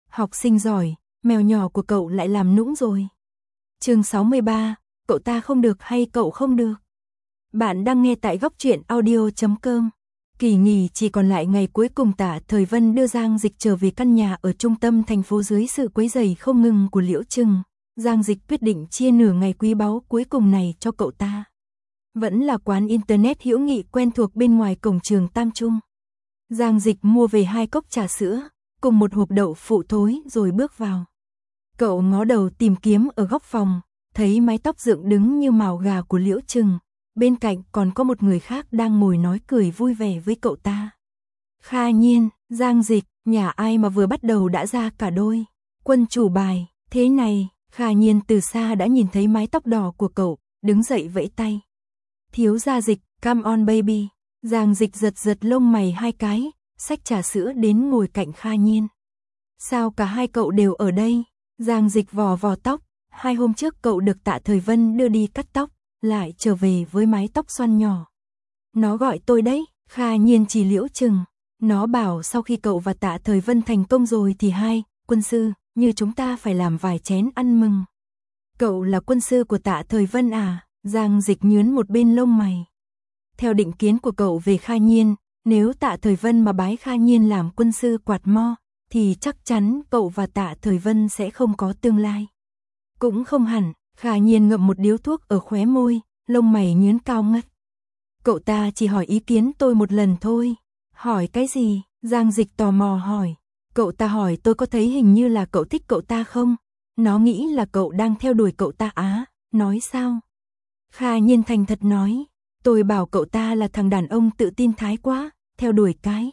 Học sinh giỏi, mèo nhỏ của cậu lại làm nũng rồi. Chương 63, cậu ta không được hay cậu không được? Bạn đang nghe tại góc truyện audio.com. Kỳ nghỉ chỉ còn lại ngày cuối cùng, Tạ Thời Vân đưa Giang Dịch trở về căn nhà ở trung tâm thành phố dưới sự quấy rầy không ngừng của Liễu Trừng. Giang Dịch quyết định chia nửa ngày quý báu cuối cùng này cho cậu ta. Vẫn là quán internet hữu nghị quen thuộc bên ngoài cổng trường Tam Trung. Giang Dịch mua về 2 cốc trà sữa, cùng một hộp đậu phụ thối rồi bước vào. Cậu ngó đầu tìm kiếm ở góc phòng, thấy mái tóc dựng đứng như mào gà của Liễu Trừng. Bên cạnh còn có một người khác đang ngồi nói cười vui vẻ với cậu ta. Kha Nhiên, Giang Dịch, nhà ai mà vừa bắt đầu đã ra cả đôi. Quân chủ bài, thế này, Kha Nhiên từ xa đã nhìn thấy mái tóc đỏ của cậu, đứng dậy vẫy tay. Thiếu gia Dịch, come on baby. Giang Dịch giật giật lông mày 2 cái, xách trà sữa đến ngồi cạnh Kha Nhiên. Sao cả hai cậu đều ở đây? Giang Dịch vò vò tóc, 2 hôm trước cậu được Tạ Thời Vân đưa đi cắt tóc, lại trở về với mái tóc xoăn nhỏ. Nó gọi tôi đấy. Kha Nhiên chỉ Liễu Trừng. Nó bảo sau khi cậu và Tạ Thời Vân thành công rồi thì quân sư, như chúng ta phải làm vài chén ăn mừng. Cậu là quân sư của Tạ Thời Vân à? Giang Dịch nhướn một bên lông mày. Theo định kiến của cậu về Kha Nhiên, nếu Tạ Thời Vân mà bái Kha Nhiên làm quân sư quạt mo, thì chắc chắn cậu và Tạ Thời Vân sẽ không có tương lai. Cũng không hẳn. Kha Nhiên ngậm một điếu thuốc ở khóe môi, lông mày nhướng cao ngất. Cậu ta chỉ hỏi ý kiến tôi một lần thôi. Hỏi cái gì? Giang Dịch tò mò hỏi. Cậu ta hỏi tôi có thấy hình như là cậu thích cậu ta không? Nó nghĩ là cậu đang theo đuổi cậu ta á. Nói sao? Kha Nhiên thành thật nói. Tôi bảo cậu ta là thằng đàn ông tự tin thái quá, theo đuổi cái.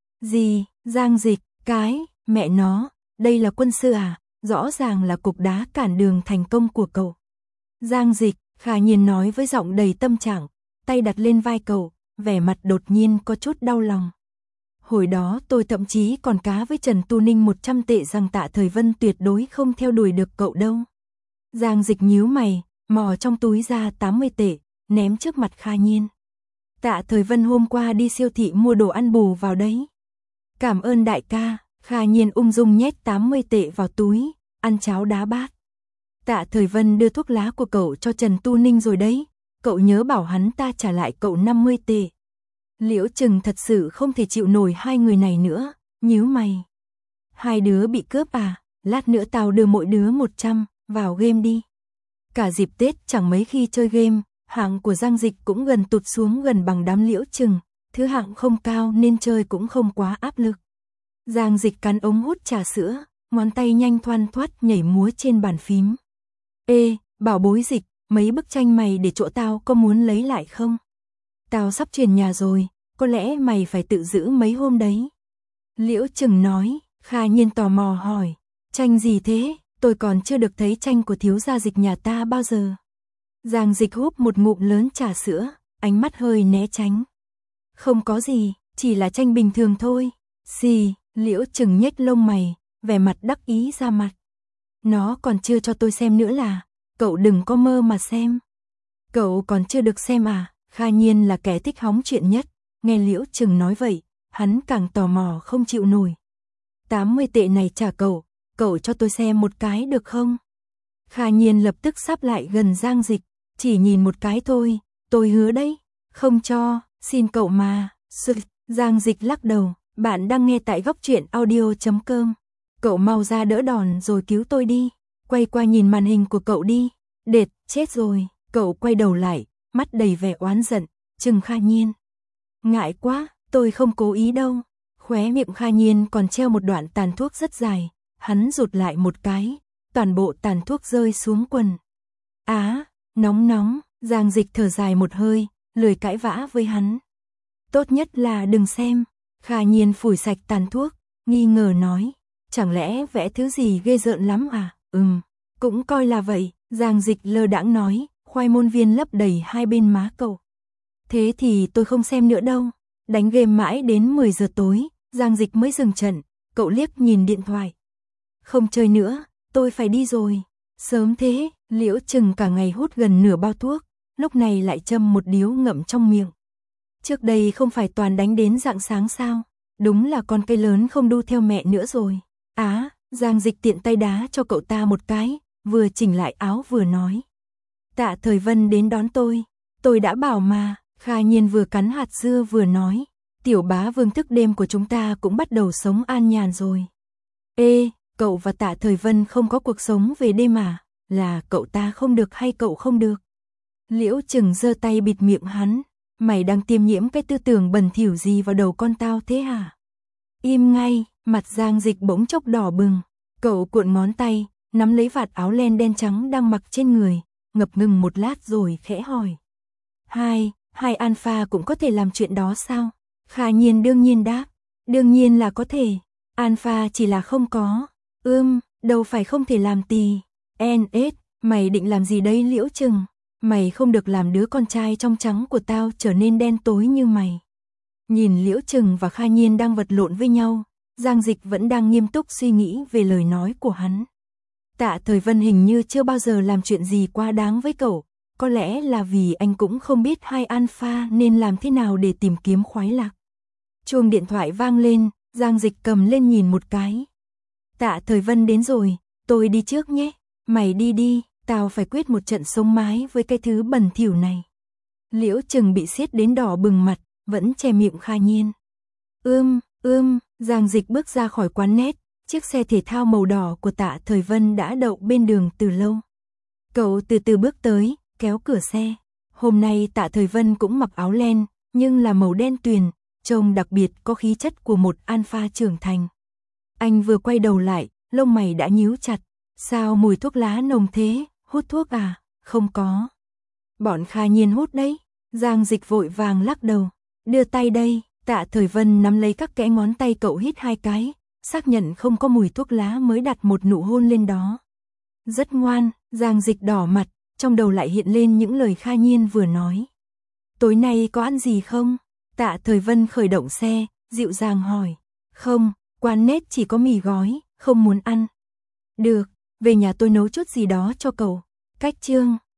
Gì? Giang Dịch, cái, mẹ nó, đây là quân sư à? Rõ ràng là cục đá cản đường thành công của cậu. Giang Dịch, Kha Nhiên nói với giọng đầy tâm trạng, tay đặt lên vai cậu, vẻ mặt đột nhiên có chút đau lòng. Hồi đó tôi thậm chí còn cá với Trần Tu Ninh 100 tệ rằng Tạ Thời Vân tuyệt đối không theo đuổi được cậu đâu. Giang Dịch nhíu mày, mò trong túi ra 80 tệ, ném trước mặt Kha Nhiên. Tạ Thời Vân hôm qua đi siêu thị mua đồ ăn bù vào đấy. Cảm ơn đại ca. Kha Nhiên ung dung nhét 80 tệ vào túi, ăn cháo đá bát. Tạ Thời Vân đưa thuốc lá của cậu cho Trần Tu Ninh rồi đấy, cậu nhớ bảo hắn ta trả lại cậu 50 tệ. Liễu Trừng thật sự không thể chịu nổi hai người này nữa, nhíu mày. Hai đứa bị cướp à? Lát nữa tao đưa mỗi đứa 100, vào game đi. Cả dịp Tết chẳng mấy khi chơi game, hạng của Giang Dịch cũng gần tụt xuống gần bằng đám Liễu Trừng, thứ hạng không cao nên chơi cũng không quá áp lực. Giang Dịch cắn ống hút trà sữa, ngón tay nhanh thoăn thoắt nhảy múa trên bàn phím. Ê, bảo bối Dịch, mấy bức tranh mày để chỗ tao có muốn lấy lại không? Tao sắp chuyển nhà rồi, có lẽ mày phải tự giữ mấy hôm đấy. Liễu Trừng nói. Kha Nhiên tò mò hỏi, tranh gì thế? Tôi còn chưa được thấy tranh của thiếu gia Dịch nhà ta bao giờ. Giang Dịch húp một ngụm lớn trà sữa, ánh mắt hơi né tránh. Không có gì, chỉ là tranh bình thường thôi. Xì. Liễu Trừng nhếch lông mày, vẻ mặt đắc ý ra mặt. Nó còn chưa cho tôi xem nữa là, cậu đừng có mơ mà xem. Cậu còn chưa được xem à? Kha Nhiên là kẻ thích hóng chuyện nhất, nghe Liễu Trừng nói vậy, hắn càng tò mò không chịu nổi. 80 tệ này trả cậu, cậu cho tôi xem một cái được không? Kha Nhiên lập tức sắp lại gần Giang Dịch, chỉ nhìn một cái thôi, tôi hứa đấy, không cho, xin cậu mà. Giang Dịch lắc đầu. Bạn đang nghe tại góc truyện audio.com. Cậu mau ra đỡ đòn rồi cứu tôi đi. Quay qua nhìn màn hình của cậu đi. Đệt, chết rồi. Cậu quay đầu lại, mắt đầy vẻ oán giận, trừng Kha Nhiên. Ngại quá, tôi không cố ý đâu. Khóe miệng Kha Nhiên còn treo một đoạn tàn thuốc rất dài. Hắn rụt lại một cái, toàn bộ tàn thuốc rơi xuống quần. Á, nóng nóng. Giang Dịch thở dài một hơi, lười cãi vã với hắn. Tốt nhất là đừng xem. Kha Nhiên phủi sạch tàn thuốc, nghi ngờ nói, chẳng lẽ vẽ thứ gì ghê rợn lắm à? Cũng coi là vậy. Giang Dịch lơ đãng nói, khoai môn viên lấp đầy hai bên má cậu. Thế thì tôi không xem nữa đâu. Đánh game mãi đến 10 giờ tối, Giang Dịch mới dừng trận, cậu liếc nhìn điện thoại. Không chơi nữa, tôi phải đi rồi. Sớm thế. Liễu Trừng cả ngày hút gần nửa bao thuốc, lúc này lại châm một điếu ngậm trong miệng. Trước đây không phải toàn đánh đến rạng sáng sao? Đúng là con cây lớn không đu theo mẹ nữa rồi. Á, Giang Dịch tiện tay đá cho cậu ta một cái, vừa chỉnh lại áo vừa nói. Tạ Thời Vân đến đón tôi đã bảo mà. Kha Nhiên vừa cắn hạt dưa vừa nói. Tiểu bá vương thức đêm của chúng ta cũng bắt đầu sống an nhàn rồi. Ê, cậu và Tạ Thời Vân không có cuộc sống về đêm à? Là cậu ta không được hay cậu không được? Liễu Trừng giơ tay bịt miệng hắn. Mày đang tiêm nhiễm cái tư tưởng bẩn thỉu gì vào đầu con tao thế hả? Im ngay, mặt Giang Dịch bỗng chốc đỏ bừng. Cậu cuộn ngón tay, nắm lấy vạt áo len đen trắng đang mặc trên người, ngập ngừng một lát rồi khẽ hỏi. Hai alpha cũng có thể làm chuyện đó sao? Kha Nhiên đương nhiên đáp. Đương nhiên là có thể. Alpha chỉ là không có. Đâu phải không thể làm tì. NS, mày định làm gì đây Liễu Trừng? Mày không được làm đứa con trai trong trắng của tao trở nên đen tối như mày. Nhìn Liễu Trừng và Kha Nhiên đang vật lộn với nhau, Giang Dịch vẫn đang nghiêm túc suy nghĩ về lời nói của hắn. Tạ Thời Vân hình như chưa bao giờ làm chuyện gì quá đáng với cậu, có lẽ là vì anh cũng không biết hai alpha nên làm thế nào để tìm kiếm khoái lạc. Chuông điện thoại vang lên, Giang Dịch cầm lên nhìn một cái. Tạ Thời Vân đến rồi, tôi đi trước nhé. Mày đi đi, tao phải quyết một trận sống mái với cái thứ bẩn thỉu này. Liễu Trừng bị siết đến đỏ bừng mặt, vẫn che miệng Kha Nhiên. Giang Dịch bước ra khỏi quán net, chiếc xe thể thao màu đỏ của Tạ Thời Vân đã đậu bên đường từ lâu. Cậu từ từ bước tới, kéo cửa xe. Hôm nay Tạ Thời Vân cũng mặc áo len, nhưng là màu đen tuyền, trông đặc biệt có khí chất của một alpha trưởng thành. Anh vừa quay đầu lại, lông mày đã nhíu chặt. Sao mùi thuốc lá nồng thế, hút thuốc à? Không có. Bọn Kha Nhiên hút đấy. Giang Dịch vội vàng lắc đầu. Đưa tay đây. Tạ Thời Vân nắm lấy các kẽ ngón tay cậu hít 2 cái, xác nhận không có mùi thuốc lá mới đặt một nụ hôn lên đó. Rất ngoan. Giang Dịch đỏ mặt, trong đầu lại hiện lên những lời Kha Nhiên vừa nói. Tối nay có ăn gì không? Tạ Thời Vân khởi động xe, dịu dàng hỏi. Không, quán nét chỉ có mì gói, không muốn ăn. Được, về nhà tôi nấu chút gì đó cho cậu. Cách chương